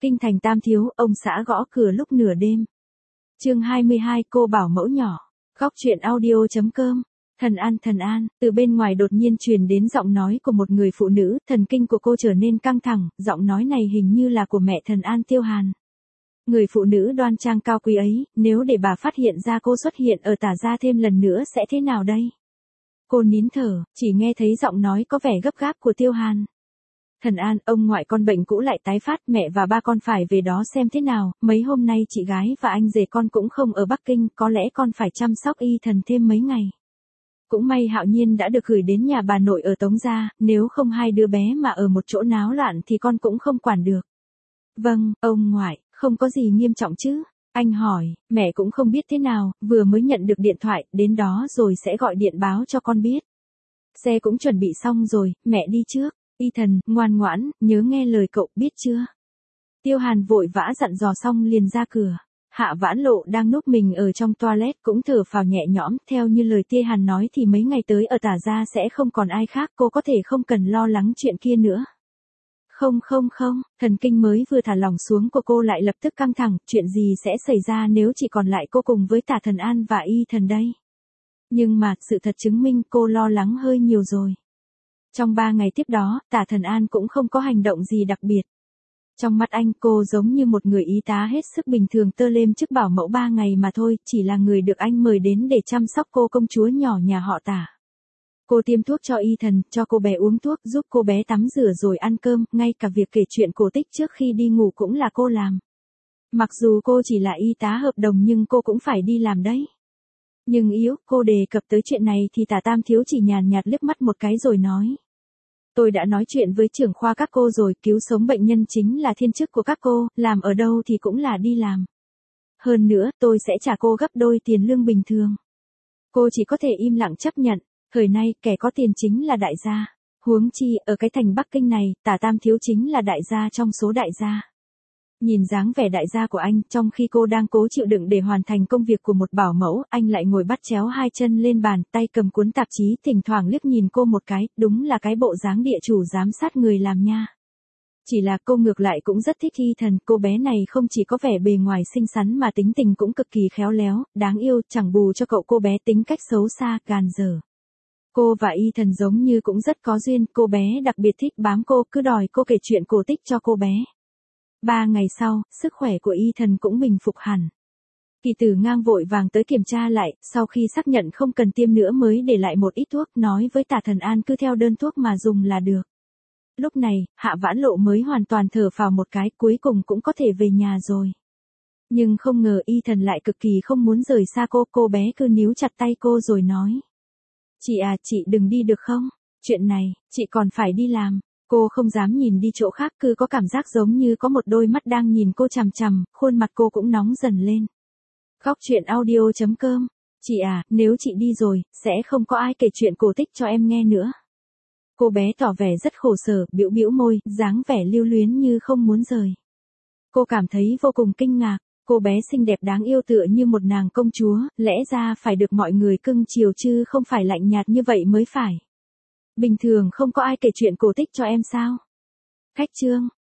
Kinh thành Tam Thiếu, ông xã gõ cửa lúc nửa đêm. Chương 22, cô bảo mẫu nhỏ. Góc truyện audio.com. Thần An, từ bên ngoài đột nhiên truyền đến giọng nói của một người phụ nữ, thần kinh của cô trở nên căng thẳng, giọng nói này hình như là của mẹ Thần An Tiêu Hàn. Người phụ nữ đoan trang cao quý ấy, nếu để bà phát hiện ra cô xuất hiện ở Tả gia thêm lần nữa sẽ thế nào đây? Cô nín thở, chỉ nghe thấy giọng nói có vẻ gấp gáp của Tiêu Hàn. Thần An, ông ngoại con bệnh cũ lại tái phát, mẹ và ba con phải về đó xem thế nào, mấy hôm nay chị gái và anh rể con cũng không ở Bắc Kinh, có lẽ con phải chăm sóc y thần thêm mấy ngày. Cũng may Hạo Nhiên đã được gửi đến nhà bà nội ở Tống gia, nếu không hai đứa bé mà ở một chỗ náo loạn thì con cũng không quản được. Vâng, ông ngoại, không có gì nghiêm trọng chứ? Anh hỏi, mẹ cũng không biết thế nào, vừa mới nhận được điện thoại, đến đó rồi sẽ gọi điện báo cho con biết. Xe cũng chuẩn bị xong rồi, mẹ đi trước. Y thần, ngoan ngoãn, nhớ nghe lời cậu, biết chưa? Tiêu Hàn vội vã dặn dò xong liền ra cửa. Hạ Vãn Lộ đang núp mình ở trong toilet cũng thở phào nhẹ nhõm, theo như lời Tiêu Hàn nói thì mấy ngày tới ở Tả gia sẽ không còn ai khác, cô có thể không cần lo lắng chuyện kia nữa. Không, thần kinh mới vừa thả lỏng xuống của cô lại lập tức căng thẳng, chuyện gì sẽ xảy ra nếu chỉ còn lại cô cùng với Tả Thần An và Y thần đây? Nhưng mà, sự thật chứng minh cô lo lắng hơi nhiều rồi. Trong 3 ngày tiếp đó, Tả Thần An cũng không có hành động gì đặc biệt. Trong mắt anh cô giống như một người y tá hết sức bình thường tơ lêm chức bảo mẫu 3 ngày mà thôi, chỉ là người được anh mời đến để chăm sóc cô công chúa nhỏ nhà họ Tả. Cô tiêm thuốc cho y thần, cho cô bé uống thuốc, giúp cô bé tắm rửa rồi ăn cơm, ngay cả việc kể chuyện cổ tích trước khi đi ngủ cũng là cô làm. Mặc dù cô chỉ là y tá hợp đồng nhưng cô cũng phải đi làm đấy. Nhưng cô đề cập tới chuyện này thì Tả Tam Thiếu chỉ nhàn nhạt liếc mắt một cái rồi nói. Tôi đã nói chuyện với trưởng khoa các cô rồi, cứu sống bệnh nhân chính là thiên chức của các cô, làm ở đâu thì cũng là đi làm. Hơn nữa, tôi sẽ trả cô gấp đôi tiền lương bình thường. Cô chỉ có thể im lặng chấp nhận, thời nay kẻ có tiền chính là đại gia. Huống chi, ở cái thành Bắc Kinh này, Tả Tam Thiếu chính là đại gia trong số đại gia. Nhìn dáng vẻ đại gia của anh, trong khi cô đang cố chịu đựng để hoàn thành công việc của một bảo mẫu, anh lại ngồi bắt chéo hai chân lên bàn, tay cầm cuốn tạp chí, thỉnh thoảng liếc nhìn cô một cái, đúng là cái bộ dáng địa chủ giám sát người làm nha. Chỉ là cô ngược lại cũng rất thích Y thần, cô bé này không chỉ có vẻ bề ngoài xinh xắn mà tính tình cũng cực kỳ khéo léo, đáng yêu, chẳng bù cho cậu cô bé tính cách xấu xa, gàn dở. Cô và Y thần giống như cũng rất có duyên, cô bé đặc biệt thích bám cô, cứ đòi cô kể chuyện cổ tích cho cô bé. 3 ngày sau, sức khỏe của Y thần cũng bình phục hẳn. Kỳ Tử Ngang vội vàng tới kiểm tra lại, sau khi xác nhận không cần tiêm nữa mới để lại một ít thuốc, nói với Tả Thần An cứ theo đơn thuốc mà dùng là được. Lúc này, Hạ Vãn Lộ mới hoàn toàn thở phào một cái, cuối cùng cũng có thể về nhà rồi. Nhưng không ngờ Y thần lại cực kỳ không muốn rời xa cô bé cứ níu chặt tay cô rồi nói. Chị à, chị đừng đi được không? Chuyện này, chị còn phải đi làm. Cô không dám nhìn đi chỗ khác, cứ có cảm giác giống như có một đôi mắt đang nhìn cô chằm chằm, khuôn mặt cô cũng nóng dần lên. Góc truyện audio.com. Chị à, nếu chị đi rồi, sẽ không có ai kể chuyện cổ tích cho em nghe nữa. Cô bé tỏ vẻ rất khổ sở, bĩu môi, dáng vẻ lưu luyến như không muốn rời. Cô cảm thấy vô cùng kinh ngạc, cô bé xinh đẹp đáng yêu tựa như một nàng công chúa, lẽ ra phải được mọi người cưng chiều chứ không phải lạnh nhạt như vậy mới phải. Bình thường không có ai kể chuyện cổ tích cho em sao? Khách trương,